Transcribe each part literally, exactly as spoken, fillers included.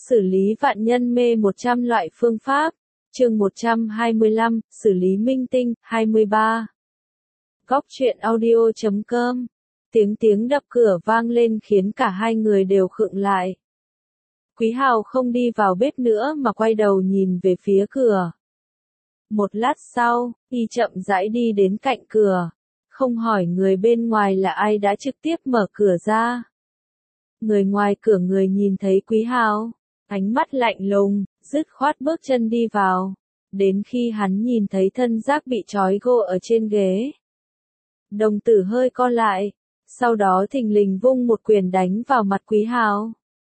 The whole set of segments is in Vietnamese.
Xử lý vạn nhân mê một trăm loại phương pháp. Chương một trăm hai mươi lăm, xử lý minh tinh, hai mươi ba. Góc truyện audio chấm com. Tiếng tiếng đập cửa vang lên khiến cả hai người đều khựng lại. Quý Hào không đi vào bếp nữa mà quay đầu nhìn về phía cửa. Một lát sau, y chậm rãi đi đến cạnh cửa. Không hỏi người bên ngoài là ai đã trực tiếp mở cửa ra. Người ngoài cửa người nhìn thấy Quý Hào, ánh mắt lạnh lùng, dứt khoát bước chân đi vào. Đến khi hắn nhìn thấy thân xác bị trói gô ở trên ghế, đồng tử hơi co lại, sau đó thình lình vung một quyền đánh vào mặt Quý Hào.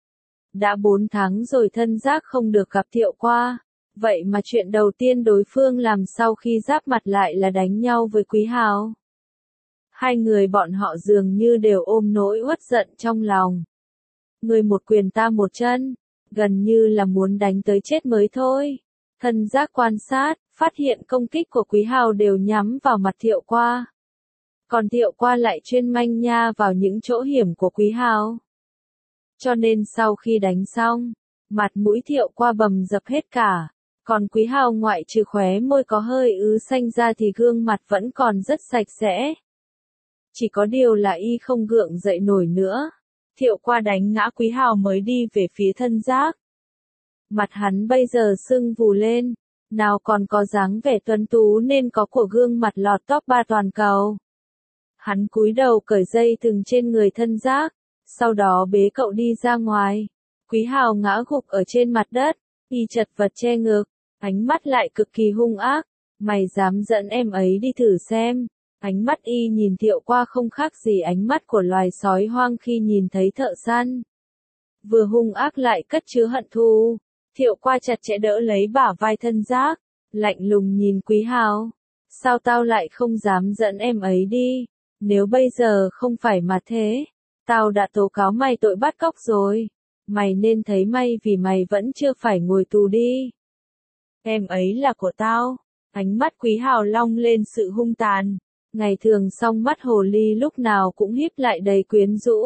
Đã bốn tháng rồi thân xác không được gặp Thiệu Qua, vậy mà chuyện đầu tiên đối phương làm sau khi giáp mặt lại là đánh nhau với Quý Hào. Hai người bọn họ dường như đều ôm nỗi uất giận trong lòng. Người một quyền ta một chân, gần như là muốn đánh tới chết mới thôi. Thân giác quan sát, phát hiện công kích của Quý Hào đều nhắm vào mặt Thiệu Qua. Còn Thiệu Qua lại chuyên manh nha vào những chỗ hiểm của Quý Hào. Cho nên sau khi đánh xong, mặt mũi Thiệu Qua bầm dập hết cả. Còn Quý Hào ngoại trừ khóe môi có hơi ứ xanh ra thì gương mặt vẫn còn rất sạch sẽ. Chỉ có điều là y không gượng dậy nổi nữa. Thiệu Qua đánh ngã Quý Hào mới đi về phía thân giác. Mặt hắn bây giờ sưng vù lên, nào còn có dáng vẻ tuấn tú nên có của gương mặt lọt top ba toàn cầu. Hắn cúi đầu cởi dây thừng trên người thân giác, sau đó bế cậu đi ra ngoài. Quý Hào ngã gục ở trên mặt đất, y chật vật che ngực, ánh mắt lại cực kỳ hung ác. Mày dám dẫn em ấy đi thử xem. Ánh mắt y nhìn Thiệu Qua không khác gì ánh mắt của loài sói hoang khi nhìn thấy thợ săn. Vừa hung ác lại cất chứa hận thù. Thiệu Qua chặt chẽ đỡ lấy bả vai thân giác, lạnh lùng nhìn Quý Hào. Sao tao lại không dám dẫn em ấy đi? Nếu bây giờ không phải mà thế, tao đã tố cáo mày tội bắt cóc rồi. Mày nên thấy may vì mày vẫn chưa phải ngồi tù đi. Em ấy là của tao. Ánh mắt Quý Hào long lên sự hung tàn. Ngày thường song mắt hồ ly lúc nào cũng híp lại đầy quyến rũ.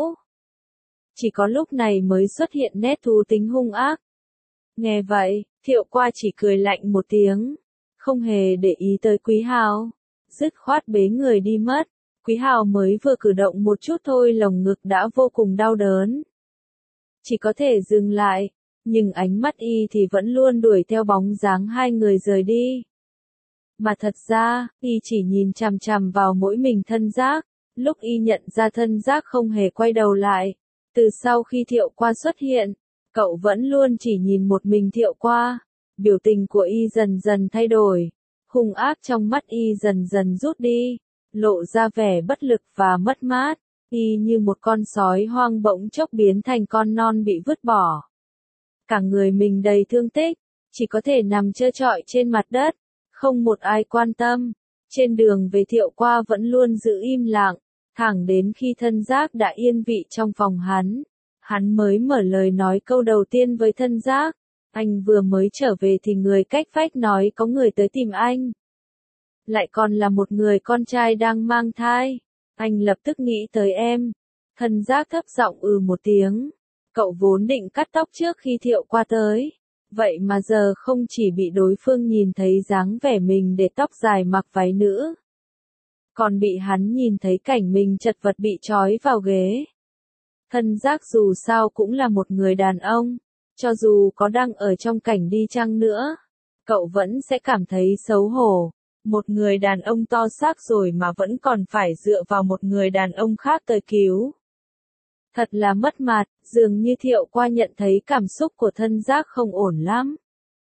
Chỉ có lúc này mới xuất hiện nét thú tính hung ác. Nghe vậy, Thiệu Qua chỉ cười lạnh một tiếng, không hề để ý tới Quý Hào, dứt khoát bế người đi mất. Quý Hào mới vừa cử động một chút thôi lồng ngực đã vô cùng đau đớn. Chỉ có thể dừng lại, nhưng ánh mắt y thì vẫn luôn đuổi theo bóng dáng hai người rời đi. Mà thật ra, y chỉ nhìn chằm chằm vào mỗi mình thân giác, lúc y nhận ra thân giác không hề quay đầu lại. Từ sau khi Thiệu Qua xuất hiện, cậu vẫn luôn chỉ nhìn một mình Thiệu Qua. Biểu tình của y dần dần thay đổi, hung ác trong mắt y dần dần rút đi, lộ ra vẻ bất lực và mất mát. Y như một con sói hoang bỗng chốc biến thành con non bị vứt bỏ. Cả người mình đầy thương tích, chỉ có thể nằm trơ trọi trên mặt đất, không một ai quan tâm. Trên đường về Thiệu Qua vẫn luôn giữ im lặng, thẳng đến khi thân giác đã yên vị trong phòng hắn. Hắn mới mở lời nói câu đầu tiên với thân giác. Anh vừa mới trở về thì người cách vách nói có người tới tìm anh. Lại còn là một người con trai đang mang thai. Anh lập tức nghĩ tới em. Thân giác thấp giọng ừ một tiếng. Cậu vốn định cắt tóc trước khi Thiệu Qua tới. Vậy mà giờ không chỉ bị đối phương nhìn thấy dáng vẻ mình để tóc dài mặc váy nữ, còn bị hắn nhìn thấy cảnh mình chật vật bị trói vào ghế. Thân giác dù sao cũng là một người đàn ông, cho dù có đang ở trong cảnh đi chăng nữa, cậu vẫn sẽ cảm thấy xấu hổ. Một người đàn ông to xác rồi mà vẫn còn phải dựa vào một người đàn ông khác tới cứu. Thật là mất mặt, dường như Thiệu Qua nhận thấy cảm xúc của thân giác không ổn lắm.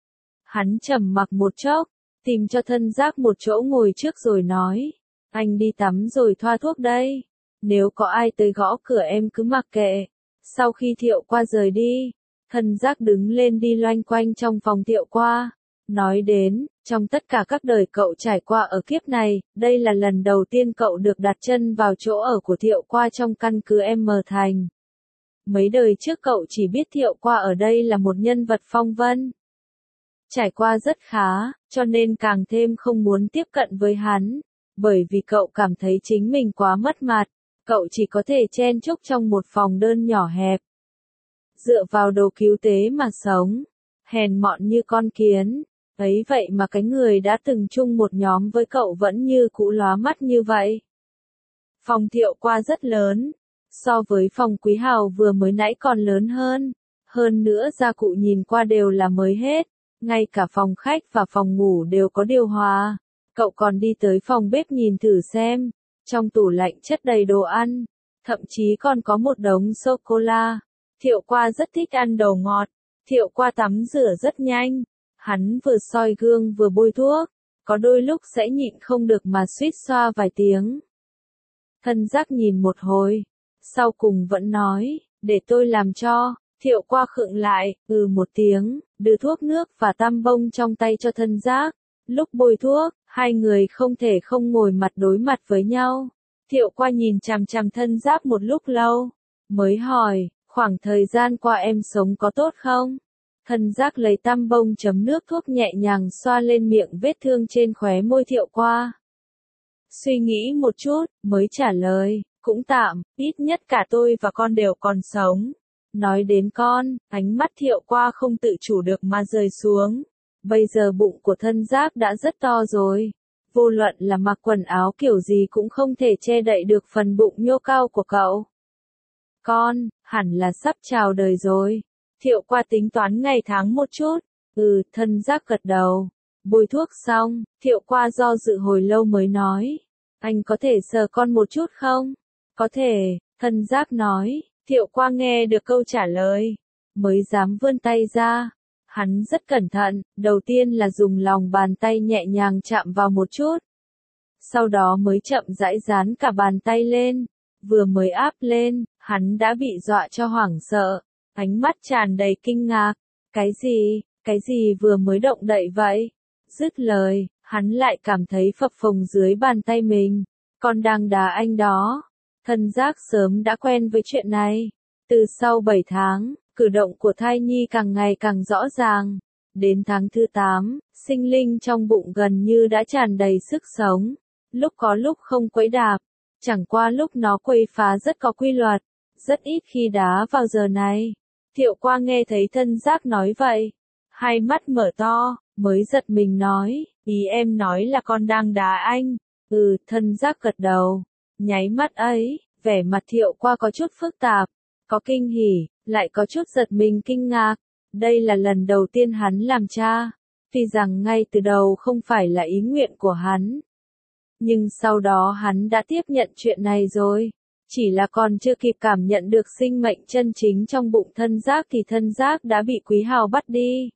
Hắn trầm mặc một chốc, tìm cho thân giác một chỗ ngồi trước rồi nói. Anh đi tắm rồi thoa thuốc đây. Nếu có ai tới gõ cửa em cứ mặc kệ. Sau khi Thiệu Qua rời đi, thân giác đứng lên đi loanh quanh trong phòng Thiệu Qua. Nói đến, trong tất cả các đời cậu trải qua ở kiếp này, đây là lần đầu tiên cậu được đặt chân vào chỗ ở của Thiệu Qua trong căn cứ M Thành. Mấy đời trước cậu chỉ biết Thiệu Qua ở đây là một nhân vật phong vân. Trải qua rất khá, cho nên càng thêm không muốn tiếp cận với hắn, bởi vì cậu cảm thấy chính mình quá mất mặt, cậu chỉ có thể chen chúc trong một phòng đơn nhỏ hẹp. dựa vào đồ cứu tế mà sống, hèn mọn như con kiến. Ấy vậy mà cái người đã từng chung một nhóm với cậu vẫn như cũ lóa mắt như vậy. Phòng Thiệu Qua rất lớn, so với phòng Quý Hào vừa mới nãy còn lớn hơn. Hơn nữa gia cụ nhìn qua đều là mới hết, ngay cả phòng khách và phòng ngủ đều có điều hòa. Cậu còn đi tới phòng bếp nhìn thử xem, trong tủ lạnh chất đầy đồ ăn, thậm chí còn có một đống sô-cô-la. Thiệu Qua rất thích ăn đồ ngọt. Thiệu Qua tắm rửa rất nhanh, hắn vừa soi gương vừa bôi thuốc, có đôi lúc sẽ nhịn không được mà suýt xoa vài tiếng. Thân Giác nhìn một hồi, sau cùng vẫn nói, để tôi làm cho. Thiệu Qua khựng lại, ừ một tiếng, đưa thuốc nước và tăm bông trong tay cho Thân Giác. Lúc bôi thuốc, hai người không thể không ngồi mặt đối mặt với nhau. Thiệu Qua nhìn chằm chằm Thân Giác một lúc lâu, mới hỏi, khoảng thời gian qua em sống có tốt không? Thân Giác lấy tăm bông chấm nước thuốc nhẹ nhàng xoa lên miệng vết thương trên khóe môi Thiệu Qua. Suy nghĩ một chút, mới trả lời, cũng tạm, ít nhất cả tôi và con đều còn sống. Nói đến con, ánh mắt Thiệu Qua không tự chủ được mà rơi xuống. Bây giờ bụng của Thân Giác đã rất to rồi. Vô luận là mặc quần áo kiểu gì cũng không thể che đậy được phần bụng nhô cao của cậu. Con, hẳn là sắp chào đời rồi. Thiệu Qua tính toán ngày tháng một chút. Ừ, Thân Giác gật đầu. Bôi thuốc xong, Thiệu Qua do dự hồi lâu mới nói. Anh có thể sờ con một chút không? Có thể, Thân Giác nói. Thiệu Qua nghe được câu trả lời, mới dám vươn tay ra. Hắn rất cẩn thận, đầu tiên là dùng lòng bàn tay nhẹ nhàng chạm vào một chút. Sau đó mới chậm rãi dán cả bàn tay lên. Vừa mới áp lên, hắn đã bị dọa cho hoảng sợ. Ánh mắt tràn đầy kinh ngạc. Cái gì, cái gì vừa mới động đậy vậy? Dứt lời, hắn lại cảm thấy phập phồng dưới bàn tay mình. Con đang đá anh đó. Thân Giác sớm đã quen với chuyện này. Từ sau bảy tháng, cử động của thai nhi càng ngày càng rõ ràng. Đến tháng thứ tám, sinh linh trong bụng gần như đã tràn đầy sức sống. Lúc có lúc không quẫy đạp. Chẳng qua lúc nó quậy phá rất có quy luật. Rất ít khi đá vào giờ này. Thiệu Qua nghe thấy Thân Giác nói vậy. Hai mắt mở to, mới giật mình nói. Ý em nói là con đang đá anh. Ừ, Thân Giác gật đầu. Nháy mắt ấy, vẻ mặt Thiệu Qua có chút phức tạp, có kinh hỉ, lại có chút giật mình kinh ngạc. Đây là lần đầu tiên hắn làm cha, tuy rằng ngay từ đầu không phải là ý nguyện của hắn. Nhưng sau đó hắn đã tiếp nhận chuyện này rồi, chỉ là còn chưa kịp cảm nhận được sinh mệnh chân chính trong bụng Thân Giác thì Thân Giác đã bị Quý Hào bắt đi.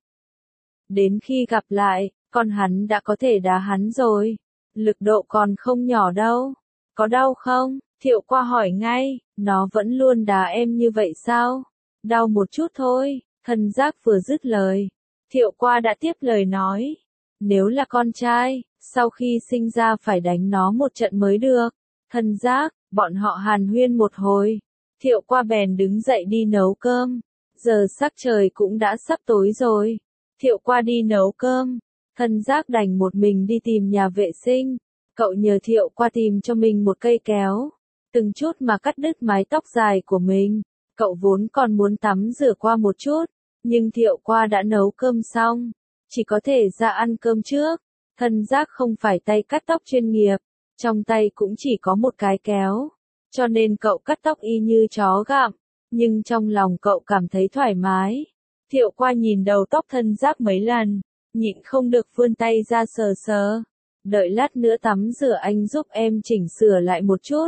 Đến khi gặp lại, con hắn đã có thể đá hắn rồi, lực độ còn không nhỏ đâu. Có đau không? Thiệu Qua hỏi ngay, nó vẫn luôn đá em như vậy sao? Đau một chút thôi. Thân Giác vừa dứt lời, Thiệu Qua đã tiếp lời nói. Nếu là con trai, sau khi sinh ra phải đánh nó một trận mới được. Thân Giác, bọn họ hàn huyên một hồi. Thiệu Qua bèn đứng dậy đi nấu cơm. Giờ sắc trời cũng đã sắp tối rồi. Thiệu Qua đi nấu cơm. Thân Giác đành một mình đi tìm nhà vệ sinh. Cậu nhờ Thiệu Qua tìm cho mình một cây kéo, từng chút mà cắt đứt mái tóc dài của mình. Cậu vốn còn muốn tắm rửa qua một chút, nhưng Thiệu Qua đã nấu cơm xong, chỉ có thể ra ăn cơm trước. Thân Giác không phải tay cắt tóc chuyên nghiệp, trong tay cũng chỉ có một cái kéo, cho nên cậu cắt tóc y như chó gặm, nhưng trong lòng cậu cảm thấy thoải mái. Thiệu Qua nhìn đầu tóc Thân Giác mấy lần, nhịn không được vươn tay ra sờ sờ. Đợi lát nữa tắm rửa anh giúp em chỉnh sửa lại một chút.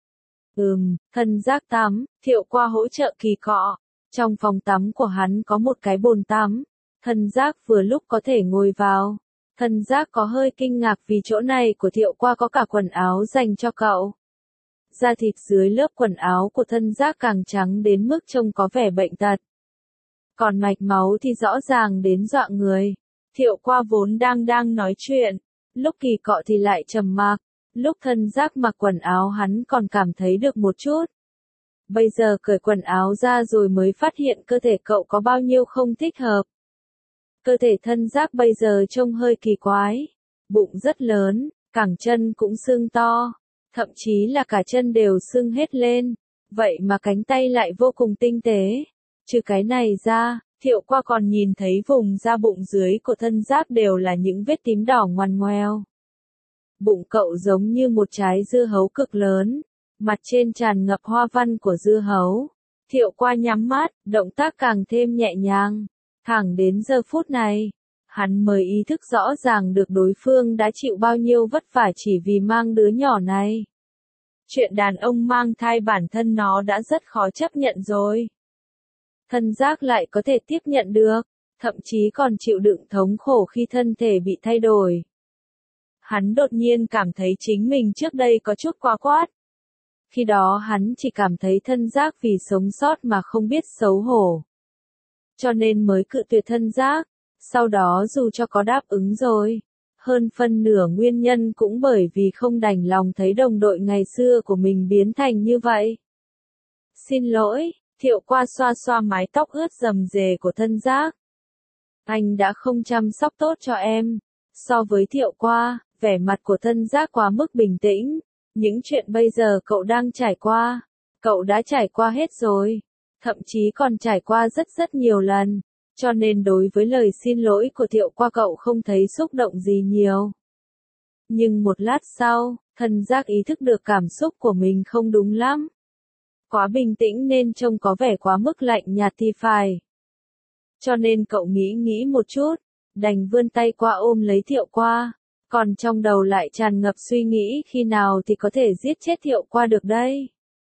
Ừm, Thân Giác tắm, Thiệu Qua hỗ trợ kỳ cọ. Trong phòng tắm của hắn có một cái bồn tắm. Thân Giác vừa lúc có thể ngồi vào. Thân Giác có hơi kinh ngạc vì chỗ này của Thiệu Qua có cả quần áo dành cho cậu. Da thịt dưới lớp quần áo của Thân Giác càng trắng đến mức trông có vẻ bệnh tật. Còn mạch máu thì rõ ràng đến dọa người. Thiệu Qua vốn đang đang nói chuyện. Lúc kỳ cọ thì lại trầm mặc, lúc Thân Giác mặc quần áo hắn còn cảm thấy được một chút. Bây giờ cởi quần áo ra rồi mới phát hiện cơ thể cậu có bao nhiêu không thích hợp. Cơ thể Thân Giác bây giờ trông hơi kỳ quái, bụng rất lớn, cẳng chân cũng sưng to, thậm chí là cả chân đều sưng hết lên, vậy mà cánh tay lại vô cùng tinh tế. Trừ cái này ra, Thiệu Qua còn nhìn thấy vùng da bụng dưới của thân giác đều là những vết tím đỏ ngoằn ngoèo. Bụng cậu giống như một trái dưa hấu cực lớn, mặt trên tràn ngập hoa văn của dưa hấu. Thiệu Qua nhắm mắt, động tác càng thêm nhẹ nhàng. Thẳng đến giờ phút này, hắn mới ý thức rõ ràng được đối phương đã chịu bao nhiêu vất vả chỉ vì mang đứa nhỏ này. Chuyện đàn ông mang thai bản thân nó đã rất khó chấp nhận rồi. Thân giác lại có thể tiếp nhận được, thậm chí còn chịu đựng thống khổ khi thân thể bị thay đổi. Hắn đột nhiên cảm thấy chính mình trước đây có chút quá quát. Khi đó hắn chỉ cảm thấy thân giác vì sống sót mà không biết xấu hổ. Cho nên mới cự tuyệt thân giác, sau đó dù cho có đáp ứng rồi. Hơn phân nửa nguyên nhân cũng bởi vì không đành lòng thấy đồng đội ngày xưa của mình biến thành như vậy. Xin lỗi, Thiệu Qua xoa xoa mái tóc ướt rầm rề của thân giác. Anh đã không chăm sóc tốt cho em. So với Thiệu Qua, vẻ mặt của thân giác quá mức bình tĩnh. Những chuyện bây giờ cậu đang trải qua, cậu đã trải qua hết rồi. Thậm chí còn trải qua rất rất nhiều lần. Cho nên đối với lời xin lỗi của Thiệu Qua cậu không thấy xúc động gì nhiều. Nhưng một lát sau, thân giác ý thức được cảm xúc của mình không đúng lắm. Quá bình tĩnh nên trông có vẻ quá mức lạnh nhạt thì phải. Cho nên cậu nghĩ nghĩ một chút, đành vươn tay qua ôm lấy Thiệu Qua. Còn trong đầu lại tràn ngập suy nghĩ khi nào thì có thể giết chết Thiệu Qua được đây.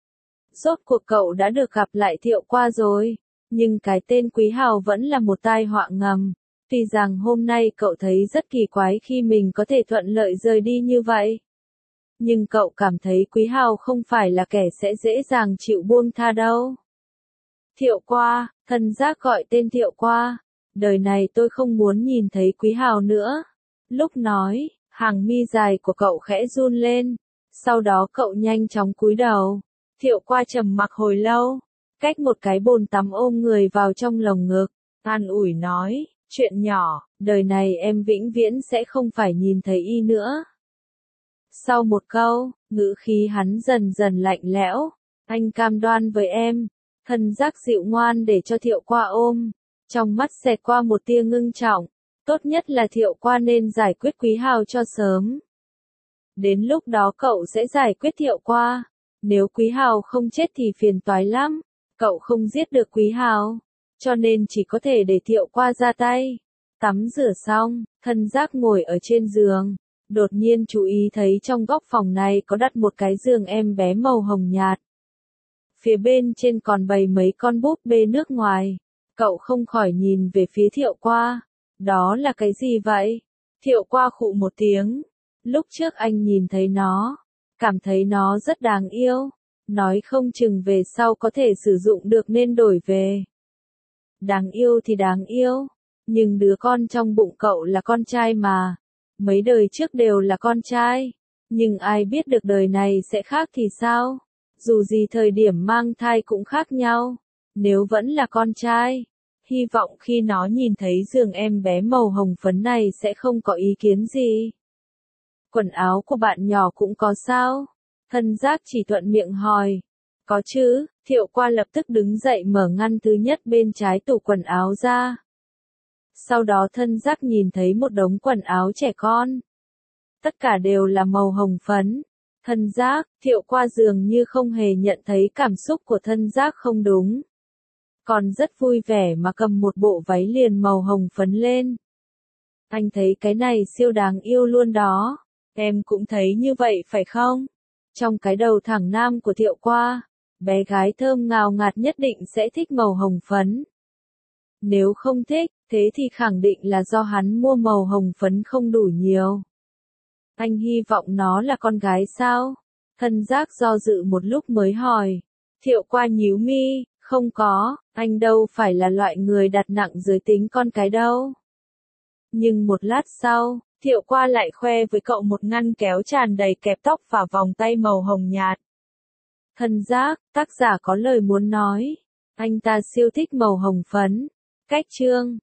Rốt cuộc cậu đã được gặp lại Thiệu Qua rồi. Nhưng cái tên Quý Hào vẫn là một tai họa ngầm. Tuy rằng hôm nay cậu thấy rất kỳ quái khi mình có thể thuận lợi rời đi như vậy. Nhưng cậu cảm thấy Quý Hào không phải là kẻ sẽ dễ dàng chịu buông tha đâu. Thiệu Qua, thân giác gọi tên Thiệu Qua. Đời này tôi không muốn nhìn thấy Quý Hào nữa. Lúc nói, hàng mi dài của cậu khẽ run lên. Sau đó cậu nhanh chóng cúi đầu. Thiệu Qua trầm mặc hồi lâu. Cách một cái bồn tắm ôm người vào trong lồng ngực, an ủi nói, chuyện nhỏ, đời này em vĩnh viễn sẽ không phải nhìn thấy y nữa. Sau một câu, ngữ khí hắn dần dần lạnh lẽo, anh cam đoan với em, thân giác dịu ngoan để cho Thiệu Qua ôm, trong mắt xẹt qua một tia ngưng trọng, tốt nhất là Thiệu Qua nên giải quyết Quý Hào cho sớm. Đến lúc đó cậu sẽ giải quyết Thiệu Qua, nếu Quý Hào không chết thì phiền toái lắm. Cậu không giết được Quý Hào, cho nên chỉ có thể để Thiệu Qua ra tay. Tắm rửa xong, thân giác ngồi ở trên giường, đột nhiên chú ý thấy trong góc phòng này có đặt một cái giường em bé màu hồng nhạt. Phía bên trên còn bày mấy con búp bê nước ngoài. Cậu không khỏi nhìn về phía Thiệu Qua. Đó là cái gì vậy? Thiệu Qua khụ một tiếng. Lúc trước anh nhìn thấy nó, cảm thấy nó rất đáng yêu. Nói không chừng về sau có thể sử dụng được nên đổi về. Đáng yêu thì đáng yêu, nhưng đứa con trong bụng cậu là con trai mà. Mấy đời trước đều là con trai, nhưng ai biết được đời này sẽ khác thì sao? Dù gì thời điểm mang thai cũng khác nhau. Nếu vẫn là con trai, hy vọng khi nó nhìn thấy giường em bé màu hồng phấn này sẽ không có ý kiến gì. Quần áo của bạn nhỏ cũng có sao? Thân giác chỉ thuận miệng hỏi. Có chứ, Thiệu Qua lập tức đứng dậy mở ngăn thứ nhất bên trái tủ quần áo ra. Sau đó thân giác nhìn thấy một đống quần áo trẻ con. Tất cả đều là màu hồng phấn. Thân giác, Thiệu Qua dường như không hề nhận thấy cảm xúc của thân giác không đúng. Còn rất vui vẻ mà cầm một bộ váy liền màu hồng phấn lên. Anh thấy cái này siêu đáng yêu luôn đó. Em cũng thấy như vậy phải không? Trong cái đầu thẳng nam của Thiệu Qua, bé gái thơm ngào ngạt nhất định sẽ thích màu hồng phấn. Nếu không thích, thế thì khẳng định là do hắn mua màu hồng phấn không đủ nhiều. Anh hy vọng nó là con gái sao? Thân giác do dự một lúc mới hỏi. Thiệu Qua nhíu mi, không có, anh đâu phải là loại người đặt nặng giới tính con cái đâu. Nhưng một lát sau, Thiệu Qua lại khoe với cậu một ngăn kéo tràn đầy kẹp tóc và vòng tay màu hồng nhạt. Thân giác, tác giả có lời muốn nói. Anh ta siêu thích màu hồng phấn. Cách chương